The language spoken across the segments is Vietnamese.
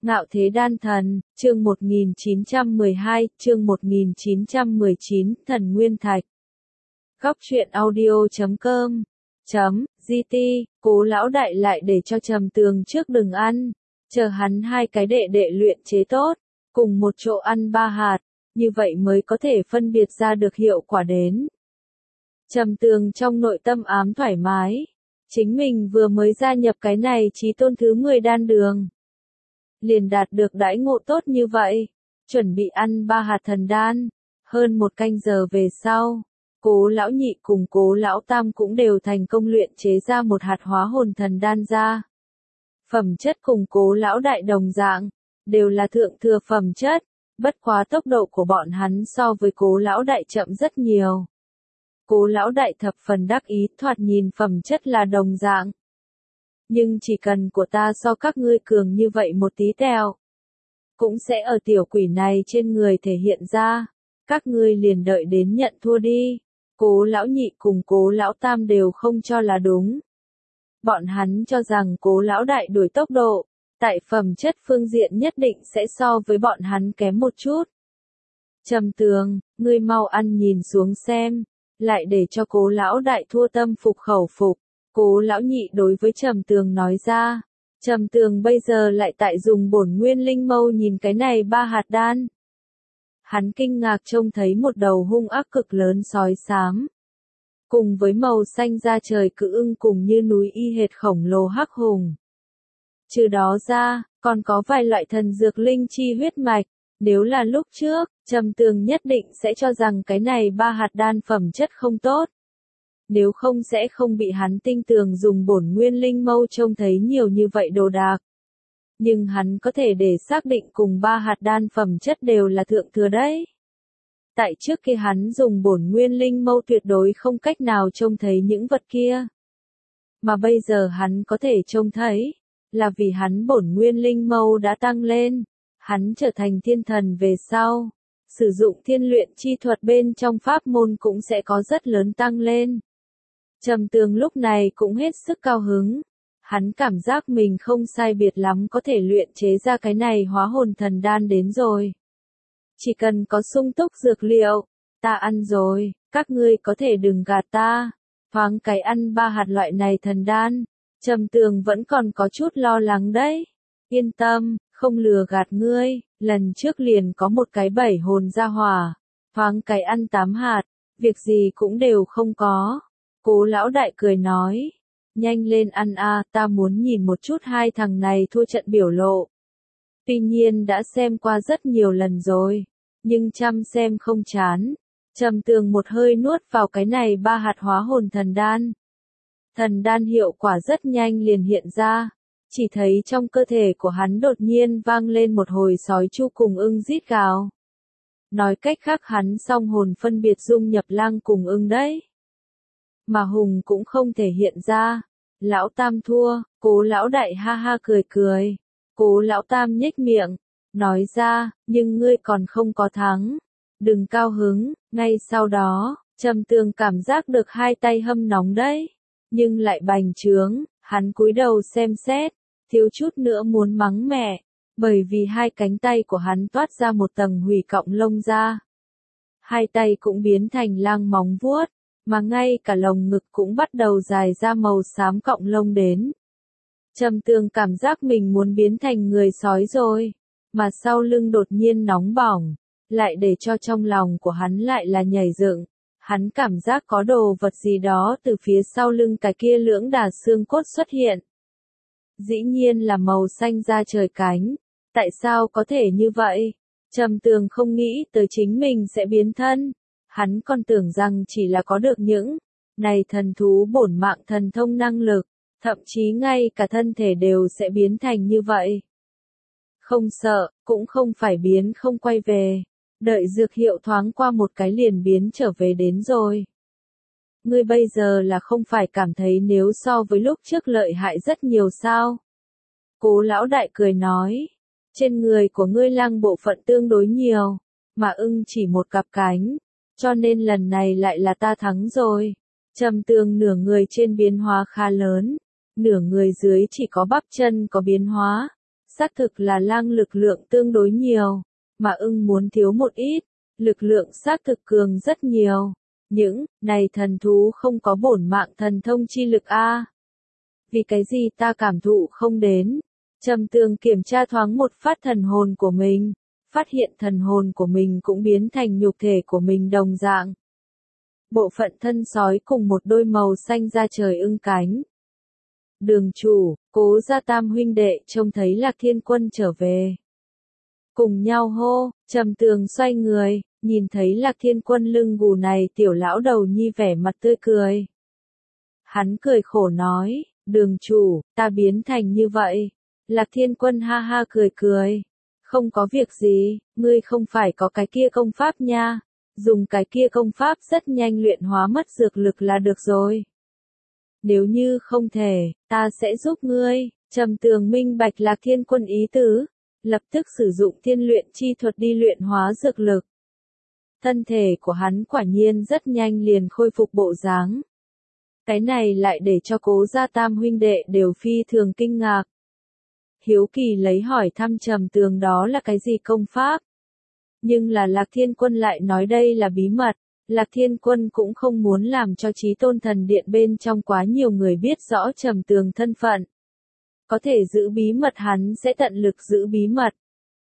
Ngạo Thế Đan Thần, chương 1912, chương 1919, Thần Nguyên Thạch. Góc truyện audio.com .gt, Cố lão đại lại để cho Trầm Tường trước đừng ăn, chờ hắn hai cái đệ đệ luyện chế tốt, cùng một chỗ ăn 3 hạt, như vậy mới có thể phân biệt ra được hiệu quả đến. Trầm Tường trong nội tâm ám thoải mái, chính mình vừa mới gia nhập cái này chí tôn thứ 10 đan đường, liền đạt được đãi ngộ tốt như vậy, chuẩn bị ăn 3 hạt thần đan. Hơn 1 canh giờ về sau, Cố lão nhị cùng Cố lão tam cũng đều thành công luyện chế ra 1 hạt hóa hồn thần đan ra. Phẩm chất cùng Cố lão đại đồng dạng, đều là thượng thừa phẩm chất, bất quá tốc độ của bọn hắn so với Cố lão đại chậm rất nhiều. Cố lão đại thập phần đắc ý, thoạt nhìn phẩm chất là đồng dạng. Nhưng chỉ cần của ta so các ngươi cường như vậy một tí tẹo, cũng sẽ ở tiểu quỷ này trên người thể hiện ra, các ngươi liền đợi đến nhận thua đi. Cố lão nhị cùng Cố lão tam đều không cho là đúng. Bọn hắn cho rằng Cố lão đại đuổi tốc độ, tại phẩm chất phương diện nhất định sẽ so với bọn hắn kém một chút. Trầm Tường, ngươi mau ăn nhìn xuống xem, lại để cho Cố lão đại thua tâm phục khẩu phục. Cố lão nhị đối với Trầm Tường nói ra. Trầm Tường bây giờ lại tại dùng bổn nguyên linh mâu nhìn cái này 3 hạt đan. Hắn kinh ngạc trông thấy một đầu hung ác cực lớn sói xám, cùng với màu xanh da trời cự ưng cùng như núi y hệt khổng lồ hắc hùng. Trừ đó ra, còn có vài loại thần dược linh chi huyết mạch. Nếu là lúc trước, Trầm Tường nhất định sẽ cho rằng cái này 3 hạt đan phẩm chất không tốt. Nếu không sẽ không bị hắn tinh tường dùng bổn nguyên linh mâu trông thấy nhiều như vậy đồ đạc. Nhưng hắn có thể để xác định cùng 3 hạt đan phẩm chất đều là thượng thừa đấy. Tại trước khi hắn dùng bổn nguyên linh mâu tuyệt đối không cách nào trông thấy những vật kia. Mà bây giờ hắn có thể trông thấy, là vì hắn bổn nguyên linh mâu đã tăng lên. Hắn trở thành thiên thần về sau, sử dụng thiên luyện chi thuật bên trong pháp môn cũng sẽ có rất lớn tăng lên. Trầm Tường lúc này cũng hết sức cao hứng. Hắn cảm giác mình không sai biệt lắm có thể luyện chế ra cái này hóa hồn thần đan đến rồi. Chỉ cần có sung túc dược liệu, ta ăn rồi, các ngươi có thể đừng gạt ta. Thoáng cái ăn 3 hạt loại này thần đan, Trầm Tường vẫn còn có chút lo lắng đấy. Yên tâm, không lừa gạt ngươi, lần trước liền có một cái 7 hồn ra hỏa, thoáng cái ăn 8 hạt, việc gì cũng đều không có. Cố lão đại cười nói, nhanh lên ăn a, ta muốn nhìn một chút hai thằng này thua trận biểu lộ. Tuy nhiên đã xem qua rất nhiều lần rồi, nhưng chăm xem không chán. Trầm Tường một hơi nuốt vào cái này 3 hạt hóa hồn thần đan. Thần đan hiệu quả rất nhanh liền hiện ra, chỉ thấy trong cơ thể của hắn đột nhiên vang lên một hồi sói chu cùng ưng rít gào. Nói cách khác hắn song hồn phân biệt dung nhập lang cùng ưng đấy. Mà hùng cũng không thể hiện ra. Lão tam thua, Cố lão đại ha ha cười cười. Cố lão tam nhếch miệng, nói ra, nhưng ngươi còn không có thắng. Đừng cao hứng, ngay sau đó, Trầm Tường cảm giác được hai tay hâm nóng đấy. Nhưng lại bành trướng, hắn cúi đầu xem xét, thiếu chút nữa muốn mắng mẹ. Bởi vì hai cánh tay của hắn toát ra một tầng hủy cọng lông ra. Hai tay cũng biến thành lang móng vuốt. Mà ngay cả lồng ngực cũng bắt đầu dài ra màu xám cọng lông đến. Trầm Tường cảm giác mình muốn biến thành người sói rồi, mà sau lưng đột nhiên nóng bỏng, lại để cho trong lòng của hắn lại là nhảy dựng. Hắn cảm giác có đồ vật gì đó từ phía sau lưng cái kia lưỡng đà xương cốt xuất hiện. Dĩ nhiên là màu xanh da trời cánh, tại sao có thể như vậy? Trầm Tường không nghĩ tới chính mình sẽ biến thân. Hắn còn tưởng rằng chỉ là có được những này thần thú bổn mạng thần thông năng lực, thậm chí ngay cả thân thể đều sẽ biến thành như vậy. Không sợ, cũng không phải biến không quay về, đợi dược hiệu thoáng qua một cái liền biến trở về đến rồi. Ngươi bây giờ là không phải cảm thấy nếu so với lúc trước lợi hại rất nhiều sao? Cố lão đại cười nói, trên người của ngươi lang bộ phận tương đối nhiều, mà ưng chỉ một cặp cánh. Cho nên lần này lại là ta thắng rồi. Trầm Tường nửa người trên biến hóa khá lớn, nửa người dưới chỉ có bắp chân có biến hóa. Xác thực là lang lực lượng tương đối nhiều, mà ưng muốn thiếu một ít, lực lượng xác thực cường rất nhiều. Những này thần thú không có bổn mạng thần thông chi lực a. Vì cái gì ta cảm thụ không đến? Trầm Tường kiểm tra thoáng một phát thần hồn của mình, phát hiện thần hồn của mình cũng biến thành nhục thể của mình đồng dạng. Bộ phận thân sói cùng một đôi màu xanh da trời ưng cánh. Đường chủ, Cố gia tam huynh đệ trông thấy Lạc Thiên Quân trở về. Cùng nhau hô, Trầm Tường xoay người, nhìn thấy Lạc Thiên Quân lưng gù này tiểu lão đầu nhi vẻ mặt tươi cười. Hắn cười khổ nói, đường chủ, ta biến thành như vậy. Lạc Thiên Quân ha ha cười cười. Không có việc gì, ngươi không phải có cái kia công pháp nha. Dùng cái kia công pháp rất nhanh luyện hóa mất dược lực là được rồi. Nếu như không thể, ta sẽ giúp ngươi. Trầm Tường minh bạch Lạc Thiên Quân ý tứ, lập tức sử dụng thiên luyện chi thuật đi luyện hóa dược lực. Thân thể của hắn quả nhiên rất nhanh liền khôi phục bộ dáng. Cái này lại để cho Cố gia tam huynh đệ đều phi thường kinh ngạc. Hiếu kỳ lấy hỏi thăm Trầm Tường đó là cái gì công pháp. Nhưng là Lạc Thiên Quân lại nói đây là bí mật. Lạc Thiên Quân cũng không muốn làm cho Chí Tôn Thần Điện bên trong quá nhiều người biết rõ Trầm Tường thân phận. Có thể giữ bí mật hắn sẽ tận lực giữ bí mật.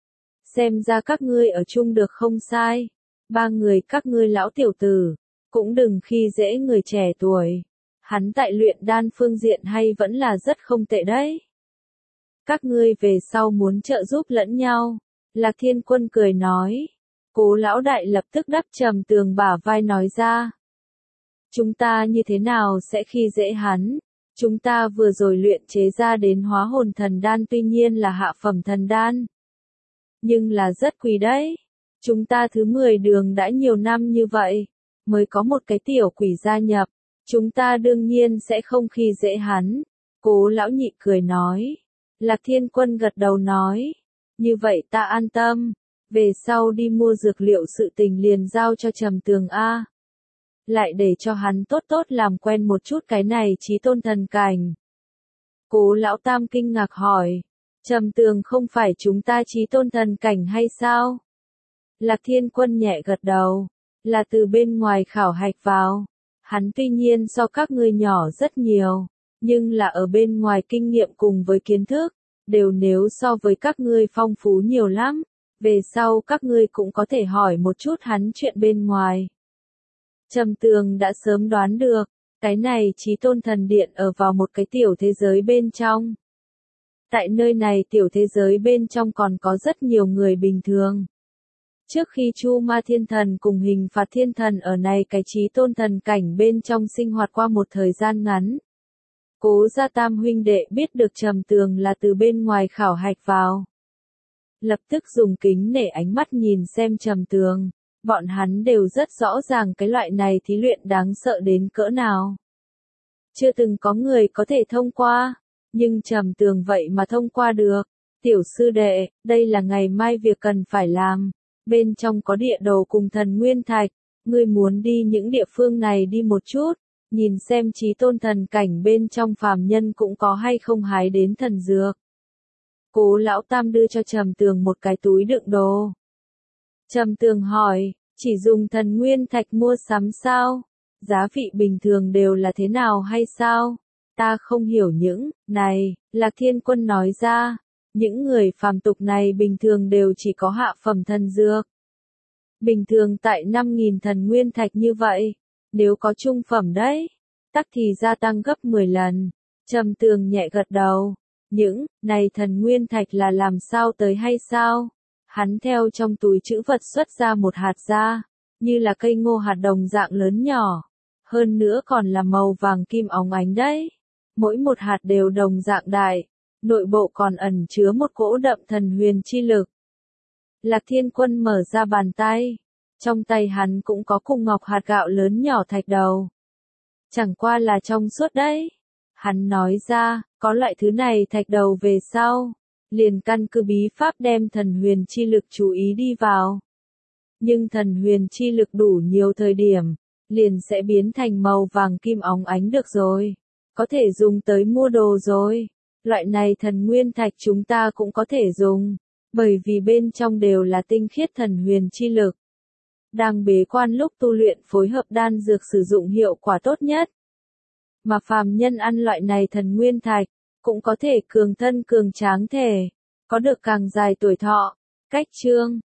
Xem ra các ngươi ở chung được không sai. Ba người các ngươi lão tiểu tử, cũng đừng khi dễ người trẻ tuổi. Hắn tại luyện đan phương diện hay vẫn là rất không tệ đấy. Các ngươi về sau muốn trợ giúp lẫn nhau. Lạc Thiên Quân cười nói. Cố lão đại lập tức đắp Trầm Tường bả vai nói ra. Chúng ta như thế nào sẽ khi dễ hắn? Chúng ta vừa rồi luyện chế ra đến hóa hồn thần đan tuy nhiên là hạ phẩm thần đan. Nhưng là rất quý đấy. Chúng ta thứ 10 đường đã nhiều năm như vậy, mới có một cái tiểu quỷ gia nhập. Chúng ta đương nhiên sẽ không khi dễ hắn. Cố lão nhị cười nói. Lạc Thiên Quân gật đầu nói. Như vậy ta an tâm. Về sau đi mua dược liệu sự tình liền giao cho Trầm Tường A. Lại để cho hắn tốt tốt làm quen một chút cái này Chí Tôn thần cảnh. Cố lão tam kinh ngạc hỏi. Trầm Tường không phải chúng ta Chí Tôn thần cảnh hay sao? Lạc Thiên Quân nhẹ gật đầu. Là từ bên ngoài khảo hạch vào. Hắn tuy nhiên so các ngươi nhỏ rất nhiều. Nhưng là ở bên ngoài kinh nghiệm cùng với kiến thức. Đều nếu so với các ngươi phong phú nhiều lắm. Về sau các ngươi cũng có thể hỏi một chút hắn chuyện bên ngoài. Trầm Tường đã sớm đoán được, cái này Chí Tôn Thần Điện ở vào một cái tiểu thế giới bên trong. Tại nơi này tiểu thế giới bên trong còn có rất nhiều người bình thường. Trước khi Chu Ma Thiên Thần cùng Hình Phạt Thiên Thần ở này cái Chí Tôn Thần cảnh bên trong sinh hoạt qua một thời gian ngắn. Cố gia tam huynh đệ biết được Trầm Tường là từ bên ngoài khảo hạch vào. Lập tức dùng kính nể ánh mắt nhìn xem Trầm Tường. Bọn hắn đều rất rõ ràng cái loại này thí luyện đáng sợ đến cỡ nào. Chưa từng có người có thể thông qua, nhưng Trầm Tường vậy mà thông qua được. Tiểu sư đệ, đây là ngày mai việc cần phải làm. Bên trong có địa đồ cùng thần nguyên thạch, ngươi muốn đi những địa phương này đi một chút, nhìn xem Chí Tôn thần cảnh bên trong phàm nhân cũng có hay không hái đến thần dược. Cố lão tam đưa cho Trầm Tường một cái túi đựng đồ. Trầm Tường hỏi, chỉ dùng thần nguyên thạch mua sắm sao? Giá vị bình thường đều là thế nào hay sao? Ta không hiểu những này, Lạc Thiên Quân nói ra. Những người phàm tục này bình thường đều chỉ có hạ phẩm thần dược. Bình thường tại 5.000 thần nguyên thạch như vậy, nếu có trung phẩm đấy, tắc thì gia tăng gấp 10 lần. Trầm Tường nhẹ gật đầu. Những này thần nguyên thạch là làm sao tới hay sao? Hắn theo trong túi trữ vật xuất ra một hạt ra, như là cây ngô hạt đồng dạng lớn nhỏ. Hơn nữa còn là màu vàng kim óng ánh đấy. Mỗi một hạt đều đồng dạng đại. Nội bộ còn ẩn chứa một cỗ đậm thần huyền chi lực. Lạc Thiên Quân mở ra bàn tay. Trong tay hắn cũng có cùng ngọc hạt gạo lớn nhỏ thạch đầu. Chẳng qua là trong suốt đấy. Hắn nói ra, có loại thứ này thạch đầu về sau. Liền căn cứ bí pháp đem thần huyền chi lực chú ý đi vào. Nhưng thần huyền chi lực đủ nhiều thời điểm, liền sẽ biến thành màu vàng kim óng ánh được rồi. Có thể dùng tới mua đồ rồi. Loại này thần nguyên thạch chúng ta cũng có thể dùng, bởi vì bên trong đều là tinh khiết thần huyền chi lực. Đang bế quan lúc tu luyện phối hợp đan dược sử dụng hiệu quả tốt nhất. Mà phàm nhân ăn loại này thần nguyên thạch, cũng có thể cường thân cường tráng thể, có được càng dài tuổi thọ. Cách chương